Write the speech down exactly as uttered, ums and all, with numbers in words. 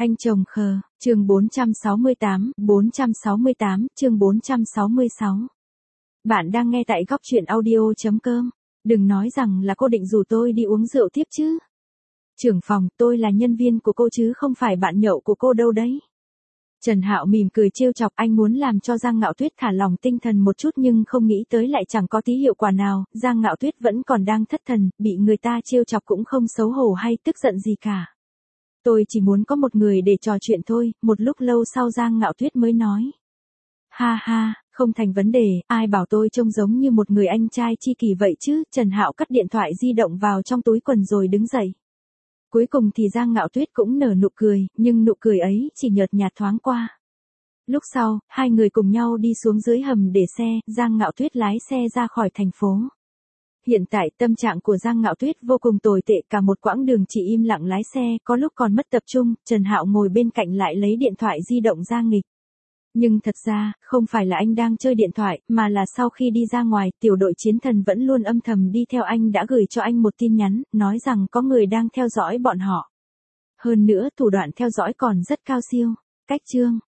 Anh chồng khờ, chương bốn trăm sáu mươi tám, bốn trăm sáu mươi tám, chương bốn trăm sáu mươi sáu. Bạn đang nghe tại góc truyện audio.com. Đừng nói rằng là cô định rủ tôi đi uống rượu tiếp chứ. Trưởng phòng, tôi là nhân viên của cô chứ không phải bạn nhậu của cô đâu đấy. Trần Hạo mỉm cười trêu chọc, anh muốn làm cho Giang Ngạo Tuyết thả lòng tinh thần một chút nhưng không nghĩ tới lại chẳng có tí hiệu quả nào, Giang Ngạo Tuyết vẫn còn đang thất thần, bị người ta trêu chọc cũng không xấu hổ hay tức giận gì cả. Tôi chỉ muốn có một người để trò chuyện thôi, một lúc lâu sau Giang Ngạo Tuyết mới nói. Ha ha, không thành vấn đề, ai bảo tôi trông giống như một người anh trai chi kỷ vậy chứ, Trần Hạo cất điện thoại di động vào trong túi quần rồi đứng dậy. Cuối cùng thì Giang Ngạo Tuyết cũng nở nụ cười, nhưng nụ cười ấy chỉ nhợt nhạt thoáng qua. Lúc sau, hai người cùng nhau đi xuống dưới hầm để xe, Giang Ngạo Tuyết lái xe ra khỏi thành phố. Hiện tại tâm trạng của Giang Ngạo Tuyết vô cùng tồi tệ, cả một quãng đường chỉ im lặng lái xe, có lúc còn mất tập trung, Trần Hạo ngồi bên cạnh lại lấy điện thoại di động ra nghịch. Nhưng thật ra, không phải là anh đang chơi điện thoại, mà là sau khi đi ra ngoài, tiểu đội chiến thần vẫn luôn âm thầm đi theo anh đã gửi cho anh một tin nhắn, nói rằng có người đang theo dõi bọn họ. Hơn nữa, thủ đoạn theo dõi còn rất cao siêu. Cách chương